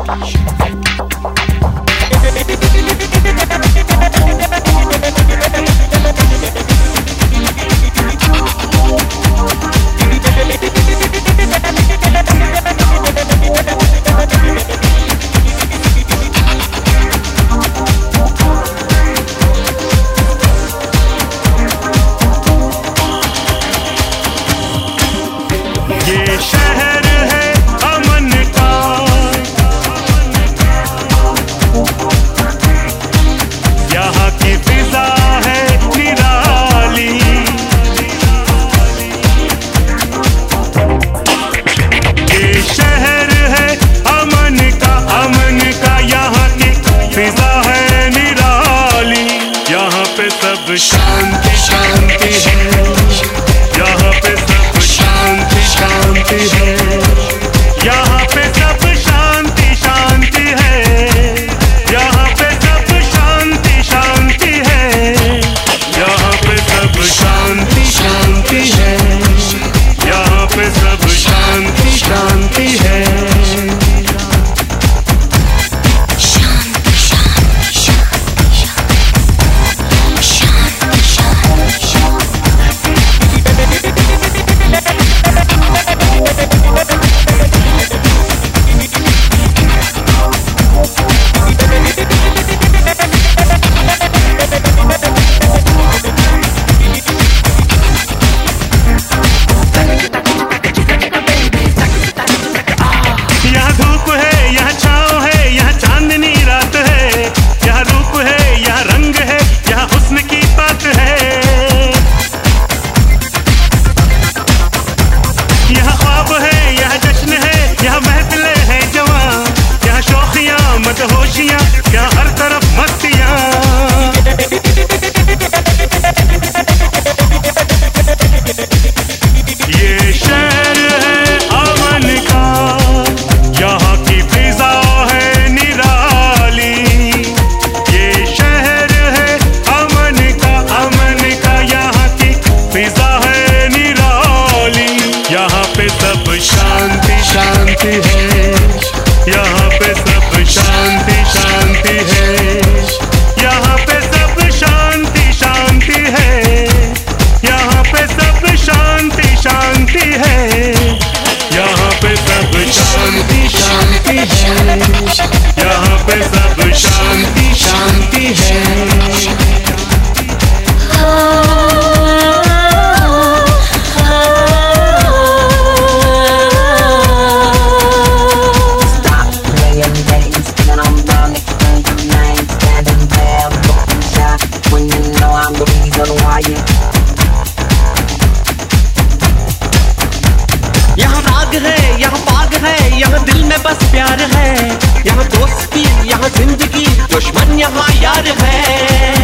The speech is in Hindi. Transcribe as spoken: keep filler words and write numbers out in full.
शांति शांति है, यहाँ पे सब शांति शांति है, यहाँ पे सब शांति शांति है, यहाँ पे सब शांति शांति है, यहाँ पे सब शांति शांति है, यहाँ पे सब शांति शांति है। होशियां क्या हर तरफ मस्तियां, ये शहर है अमन का, यहाँ की फिजा है निराली। ये शहर है अमन का, अमन का, यहाँ की फिजा है निराली। यहाँ पे सब शांति शांति है, यहाँ पे सब शांति शांति है, यहाँ पे सब शांति शांति है, यहाँ पे सब शांति शांति है, यहाँ पे सब शांति शांति है, यहाँ पे सब शांति शांति है। यहाँ राग है, यहाँ बाग है, यहाँ दिल में बस प्यार है, यहाँ दोस्ती, यहाँ जिंदगी, दुश्मन यहाँ यार है।